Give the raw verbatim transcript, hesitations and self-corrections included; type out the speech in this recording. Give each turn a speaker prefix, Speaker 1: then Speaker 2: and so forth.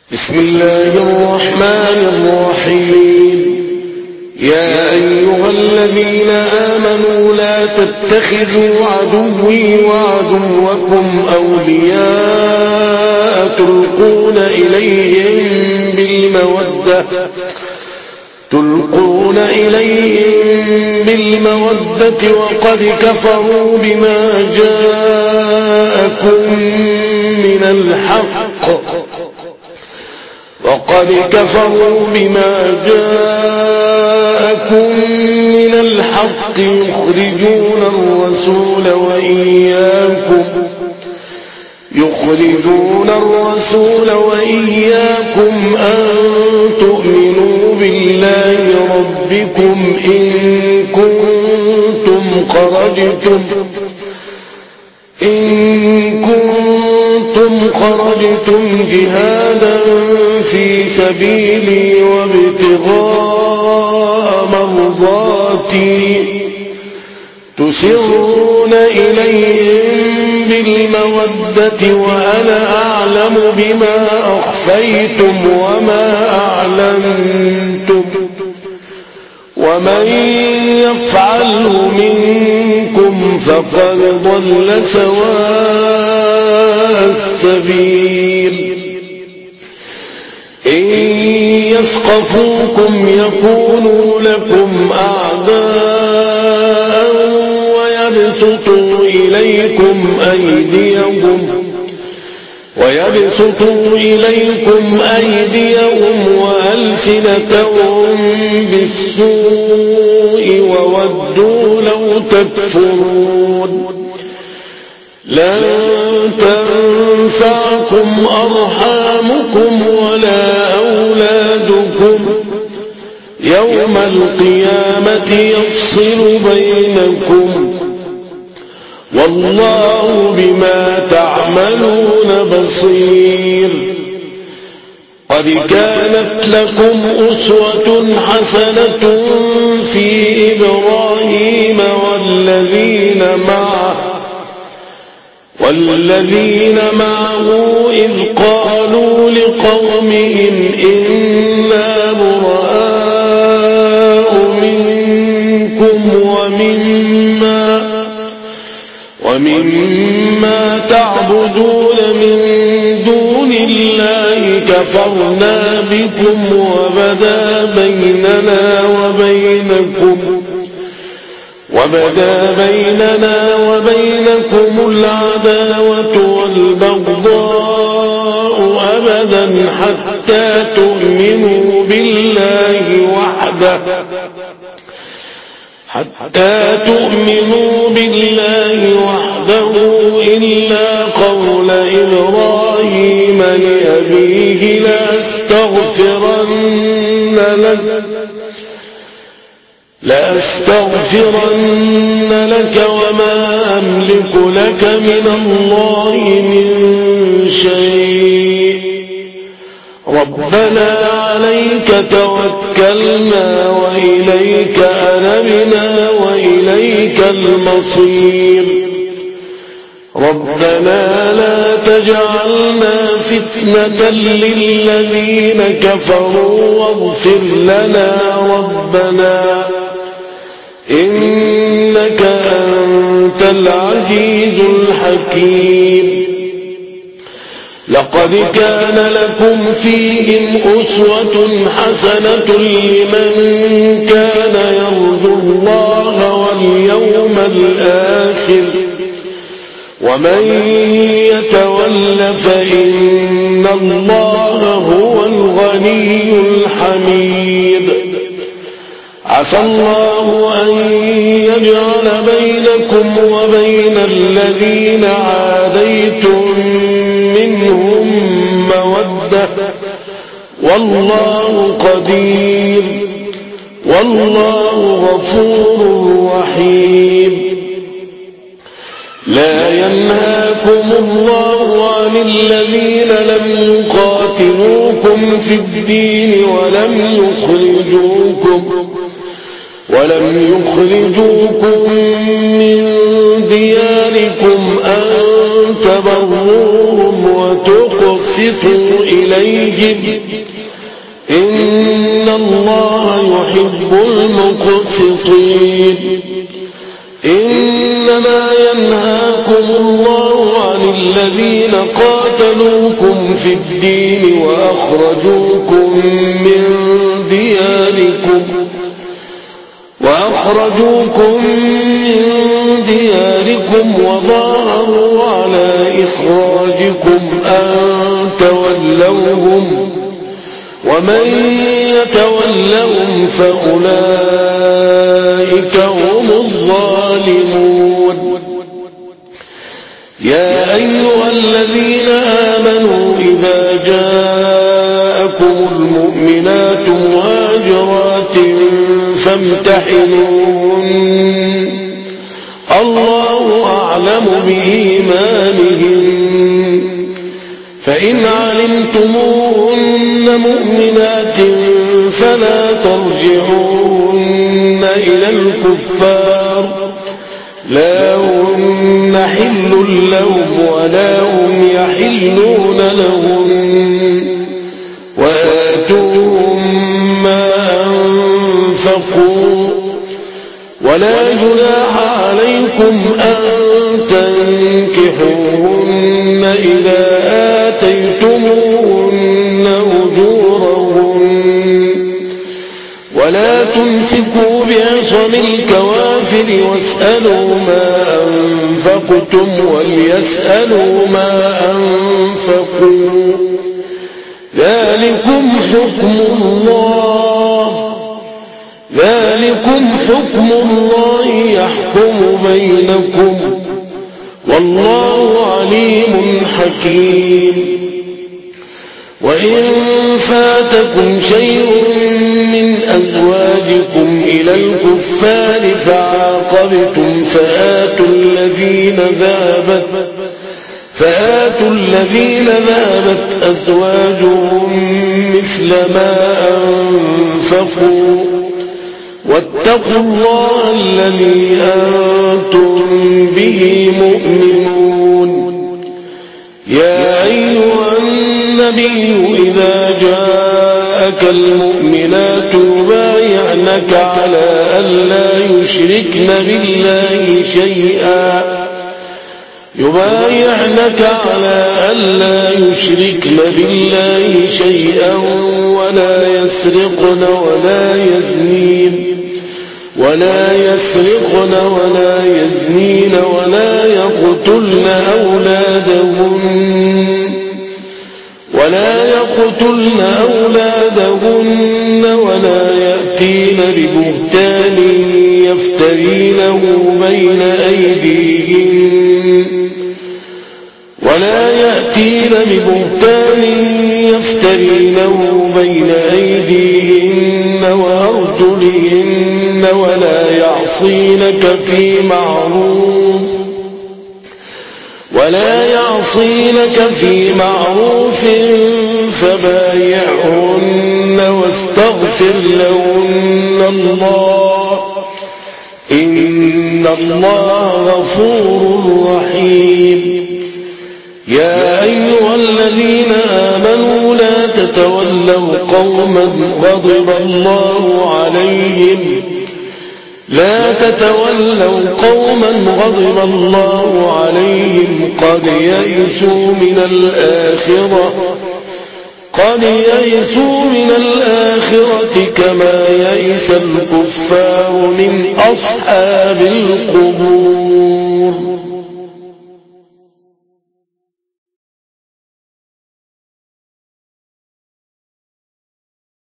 Speaker 1: بسم الله الرحمن الرحيم. يا أيها الذين آمنوا لا تتخذوا عدوي وعدوكم أولياء تلقون إليهم بالمودة تلقون إليهم بالمودة وقد كفروا بما جاءكم من الحق وقد كفروا بما جاءكم من الحق يخرجون الرسول وإياكم يخرجون الرسول وإياكم أن تؤمنوا بالله ربكم إن كنتم خرجتم إن كنتم خرجتم جهادا في سبيلي وابتغاء مرضاتي تسرون إليهم بالمودة وأنا أعلم بما أخفيتم وما أعلنتم ومن يفعله منكم فقد ضل سواء السبيل. إن يثقفوكم يكونوا لكم أعداء ويبسطوا إليكم أيديهم ويبسطوا إليكم أيديهم وألسنتهم بالسوء وودوا لو تكفرون. لن تنفعكم أرحامكم ولا أولادكم يوم القيامة يفصل بينكم والله بما تعملون بصير. قد كانت لكم أسوة حسنة في إبراهيم والذين معه والذين معه إذ قالوا لقومهم إنا براء منكم ومما ومما تعبدون من دون الله كفرنا بكم وبدا بيننا وبينكم وبدا بيننا وبينكم العداوة والبغضاء أبدا حتى تؤمنوا بالله وحده حتى تؤمنوا بالله وحده إلا قول إبراهيم لأبيه لأستغفرن لك لأستغفرن لك وما أملك لك من الله من شيء ربنا عليك توكلنا وإليك أنبنا وإليك المصير. ربنا لا تجعلنا فتنة للذين كفروا واغفر لنا ربنا إنك أنت العزيز الحكيم. لقد كان لكم فيهم أسوة حسنة لمن كان يرجو الله واليوم الآخر ومن يتول فإن الله هو الغني الحميد. عسى الله أن يجعل بينكم وبين الذين عاديتم منهم مودة والله قدير والله غفور رحيم. لا ينهاكم الله عن الذين لم يقاتلوكم في الدين ولم يخرجوكم ولم يخرجوكم من دياركم أن تبروهم وتقسطوا تقسطوا إليهم إن الله يحب المقسطين إنما ينهاكم الله عن الذين قاتلوكم في الدين وأخرجوكم من دياركم وأخرجوكم من دياركم وظاهروا على إخراجكم أن تولوهم ومن يتولهم فأولئك هم الظالمون يا أيها الذين آمنوا إذا جاءكم المؤمنات مهاجرات فامتحنوهن الله أعلم بإيمانهن فإن علمتموهن مؤمنات فلا ترجعوهن إلى الكفار لا هن حل لهم ولا هم يحلون لهم وآتوهم ما أنفقوا ولا جناح عليكم أن تنكحوهن إذا آتيتموهن أجورهن ولا تمسكوا بعصم الكوافر واسألوا ما أنفقتم وليسألوا ما أنفقوا ذلكم حكم الله ذلكم حكم الله يحكم بينكم والله عليم حكيم وإن فاتكم شيء من أزواجكم إلى الكفار فعاقبتم فآتوا الذين ذهبت فآتوا الذين ذهبت أزواجهم مثل ما أنفقوا واتقوا الله الذي أنتم به مؤمنون يا أيها النبي إذا جاءك المؤمنات يبايعنك على ألا يشركن بالله شيئا يبايعنك على ألا يشركن بالله شيئا ولا يسرقن ولا يزنين ولا يسرقن ولا يزنين ولا يقتلن أولادهن ولا يقتلن أولادهن ولا يأتين ببهتان يفترينه بين أيديهن ولا يأتين ببهتان يفترينه بين أيديهن وأرجلهن ولا يعصينك في معروف ولا يعصينك في معروف فبايعهن واستغفر لهن الله إن الله غفور رحيم يا أيها الذين آمنوا لا تتولوا قوما غضب الله عليهم لا تتولوا قوما غضب الله عليهم قد يئسوا من الآخرة قد يئسوا من الآخرة كما يئس الكفار من أصحاب القبور